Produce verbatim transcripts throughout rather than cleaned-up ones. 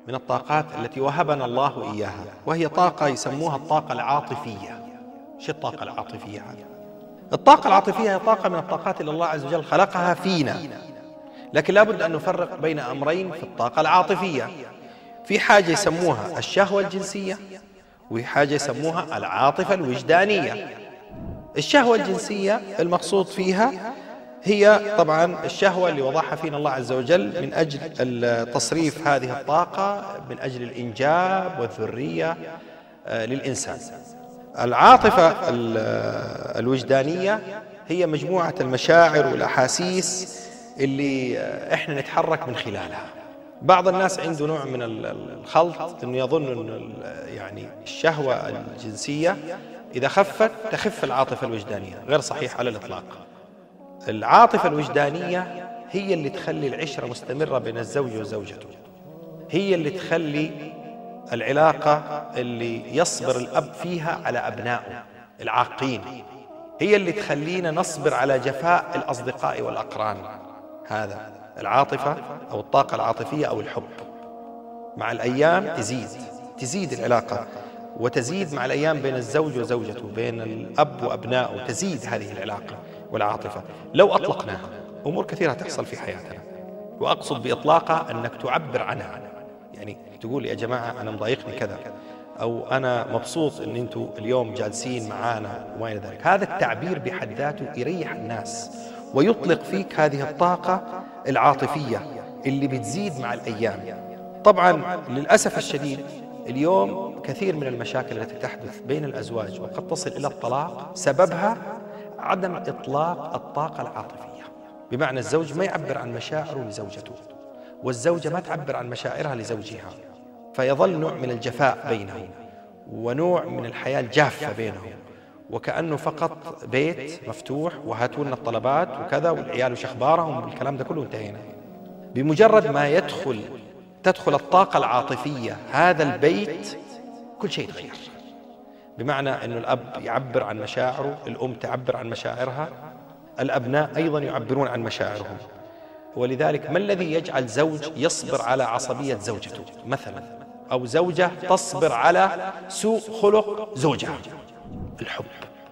من الطاقات التي وهبنا الله إياها، وهي طاقة يسموها الطاقة العاطفية. شو الطاقة العاطفية هذه؟ الطاقة العاطفية هي طاقة من الطاقات اللي الله عز وجل خلقها فينا، لكن لابد أن نفرق بين أمرين في الطاقة العاطفية. في حاجة يسموها الشهوة الجنسية، وفي حاجة يسموها العاطفة الوجدانية. الشهوة الجنسية المقصود فيها هي طبعا الشهوة اللي وضعها فينا الله عز وجل من أجل تصريف هذه الطاقة من أجل الإنجاب والذرية للإنسان. العاطفة الوجدانية هي مجموعة المشاعر والأحاسيس اللي احنا نتحرك من خلالها. بعض الناس عنده نوع من الخلط، انه يظن ان يعني الشهوة الجنسية اذا خفت تخف العاطفة الوجدانية. غير صحيح على الاطلاق. العاطفة الوجدانية هي اللي تخلي العشرة مستمرة بين الزوج وزوجته، هي اللي تخلي العلاقة اللي يصبر الأب فيها على أبنائه العاقين، هي اللي تخلينا نصبر على جفاء الأصدقاء والأقران. هذا العاطفة أو الطاقة العاطفية أو الحب مع الأيام تزيد تزيد العلاقة، وتزيد مع الأيام بين الزوج وزوجته، بين الأب وأبنائه، تزيد هذه العلاقة والعاطفة. لو أطلقناها أمور كثيرة تحصل في حياتنا، وأقصد بإطلاقها أنك تعبر عنها. يعني تقول يا جماعة أنا مضايقني كذا، أو أنا مبسوط أن أنتم اليوم جالسين معانا وما إلى ذلك. هذا التعبير بحد ذاته يريح الناس ويطلق فيك هذه الطاقة العاطفية اللي بتزيد مع الأيام. طبعا للأسف الشديد اليوم كثير من المشاكل التي تحدث بين الأزواج وقد تصل إلى الطلاق سببها عدم إطلاق الطاقة العاطفية، بمعنى الزوج ما يعبر عن مشاعره لزوجته، والزوجة ما تعبر عن مشاعرها لزوجها، فيظل نوع من الجفاء بينهم ونوع من الحياة الجافة بينهم، وكأنه فقط بيت مفتوح وهاتوا لنا الطلبات وكذا والعيال وش أخبارهم والكلام ده كله انتهينا. بمجرد ما يدخل تدخل الطاقة العاطفية هذا البيت كل شيء يتغير، بمعنى أنه الأب يعبر عن مشاعره، الأم تعبر عن مشاعرها، الأبناء أيضا يعبرون عن مشاعرهم. ولذلك ما الذي يجعل زوج يصبر على عصبية زوجته مثلا، أو زوجة تصبر على سوء خلق زوجها؟ الحب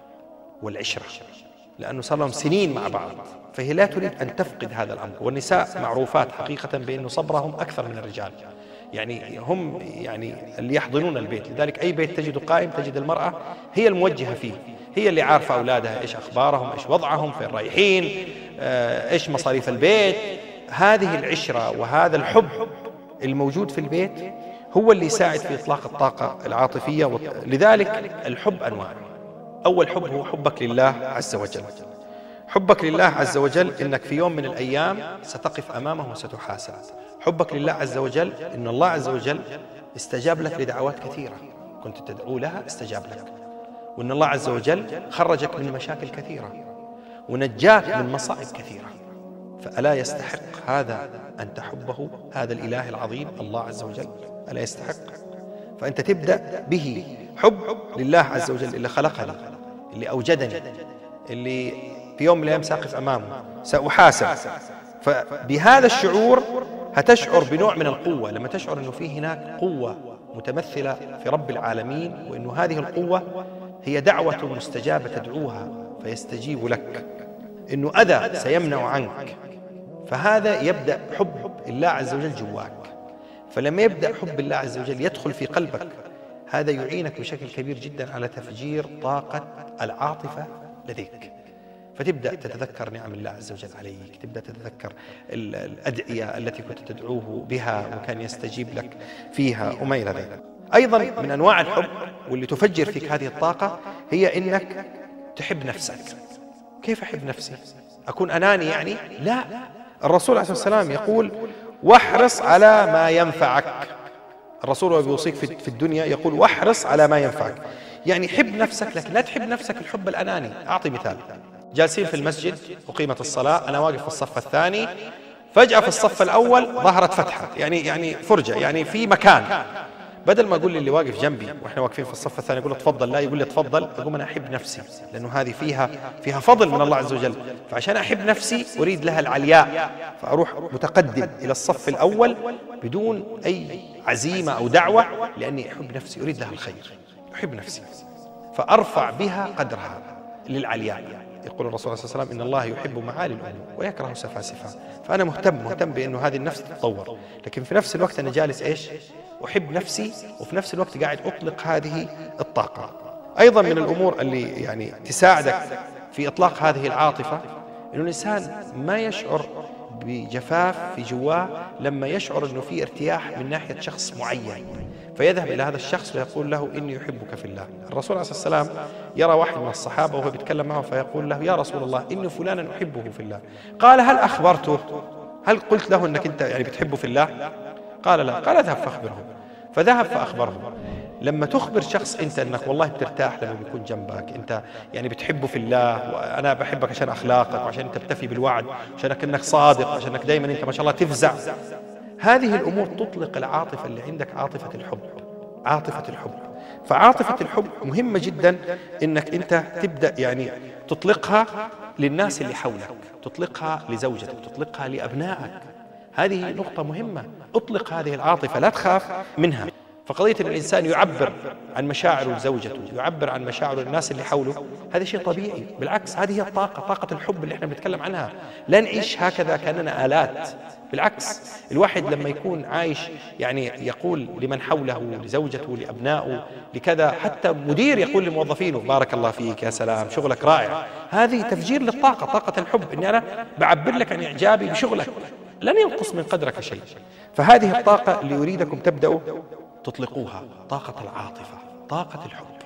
والعشرة، لأنه صار لهم سنين مع بعض، فهي لا تريد أن تفقد هذا الأمر. والنساء معروفات حقيقة بأن صبرهم أكثر من الرجال، يعني هم يعني اللي يحضنون البيت. لذلك أي بيت تجد قائم تجد المرأة هي الموجهة فيه، هي اللي عارفة أولادها إيش أخبارهم، إيش وضعهم، فين رايحين، إيش مصاريف البيت. هذه العشرة وهذا الحب الموجود في البيت هو اللي يساعد في إطلاق الطاقة العاطفية. لذلك الحب أنواع. أول حب هو حبك لله عز وجل. حبك لله عز وجل إنك في يوم من الأيام ستقف أمامه وستحاسب. حبك لله عز وجل إن الله عز وجل استجاب لك لدعوات كثيرة كنت تدعو لها استجاب لك، وإن الله عز وجل خرجك من مشاكل كثيرة ونجاك من مصائب كثيرة. فألا يستحق هذا أن تحبه، هذا الإله العظيم الله عز وجل؟ ألا يستحق؟ فأنت تبدأ به حب لله عز وجل اللي خلقني، اللي أوجدني، اللي في يوم من الأيام سأقف أمامه سأحاسب. فبهذا الشعور هتشعر بنوع من القوة، لما تشعر أنه في هناك قوة متمثلة في رب العالمين، وأنه هذه القوة هي دعوة مستجابة تدعوها فيستجيب لك، أنه أذى سيمنع عنك، فهذا يبدأ حب الله عز وجل جواك. فلما يبدأ حب الله عز وجل يدخل في قلبك، هذا يعينك بشكل كبير جدا على تفجير طاقة العاطفة لديك، فتبدأ تتذكر نعم الله عز وجل عليك، تبدأ تتذكر الأدعية التي كنت تدعوه بها وكان يستجيب لك فيها وما إلى ذلك. أيضا من أنواع الحب واللي تفجر فيك هذه الطاقة هي إنك تحب نفسك. كيف أحب نفسي؟ أكون أناني يعني؟ لا، الرسول عليه الصلاة والسلام يقول واحرص على ما ينفعك. الرسول وهو بيوصيك في الدنيا يقول واحرص على ما ينفعك، يعني حب نفسك، لكن لا تحب نفسك الحب الأناني. أعطي مثال: جالسين في المسجد وقيمة الصلاة، أنا واقف في الصف الثاني، فجأة في الصف الأول ظهرت فتحة، يعني يعني فرجة، يعني في مكان، بدل ما أقول للي واقف جنبي وإحنا واقفين في الصف الثاني أقول له تفضل، لا يقول لي تفضل، أقول أنا أحب نفسي لأنه هذه فيها فيها فضل من الله عز وجل، فعشان أحب نفسي أريد لها العلياء، فأروح متقدم إلى الصف الأول بدون أي عزيمة أو دعوة، لأني أحب نفسي، أريد لها الخير، أحب نفسي فأرفع بها قدرها للعلياء. يقول الرسول صلى الله عليه وسلم إن الله يحب معالي الأمور ويكره سفاسفها. فأنا مهتم مهتم بأنه هذه النفس تتطور، لكن في نفس الوقت أنا جالس إيش؟ أحب نفسي، وفي نفس الوقت قاعد أطلق هذه الطاقة. أيضا من الأمور اللي يعني تساعدك في إطلاق هذه العاطفة إنه الإنسان ما يشعر بجفاف في جواه لما يشعر أنه في ارتياح من ناحية شخص معين، فيذهب إلى هذا الشخص ويقول له إني أحبك في الله. الرسول عليه الصلاة والسلام يرى واحد من الصحابة وهو بيتكلم معه فيقول له يا رسول الله إني فلانا أحبه في الله. قال هل أخبرته؟ هل قلت له أنك أنت يعني بتحبه في الله؟ قال لا. قال اذهب فأخبره. فذهب فأخبره. لما تخبر شخص أنت أنك والله بترتاح لما بيكون جنبك، أنت يعني بتحبه في الله، وأنا بحبك عشان أخلاقك وعشان أنت بتفي بالوعد، عشانك أنك صادق، عشانك دايما أنت ما شاء الله تفزع، هذه الأمور تطلق العاطفة اللي عندك، عاطفة الحب. عاطفة الحب فعاطفة الحب مهمة جدا أنك أنت تبدأ يعني تطلقها للناس اللي حولك، تطلقها لزوجتك، تطلقها لأبنائك. هذه نقطة مهمة. أطلق هذه العاطفة، لا تخاف منها. فقضية أن الإنسان يعبر عن مشاعره لزوجته، يعبر عن مشاعره للناس اللي حوله، هذا شيء طبيعي. بالعكس هذه هي الطاقة، طاقة الحب اللي احنا بنتكلم عنها. لا نعيش هكذا كأننا آلات، بالعكس. الواحد لما يكون عايش يعني يقول لمن حوله، لزوجته، لأبنائه، لكذا، حتى مدير يقول لموظفينه بارك الله فيك، يا سلام شغلك رائع. هذه تفجير للطاقة، طاقة الحب، إني أنا بعبر لك عن إعجابي بشغلك، لن ينقص من قدرك شيء. فهذه الطاقة اللي أريدكم تبدأوا تطلقوها، طاقة العاطفة، طاقة الحب.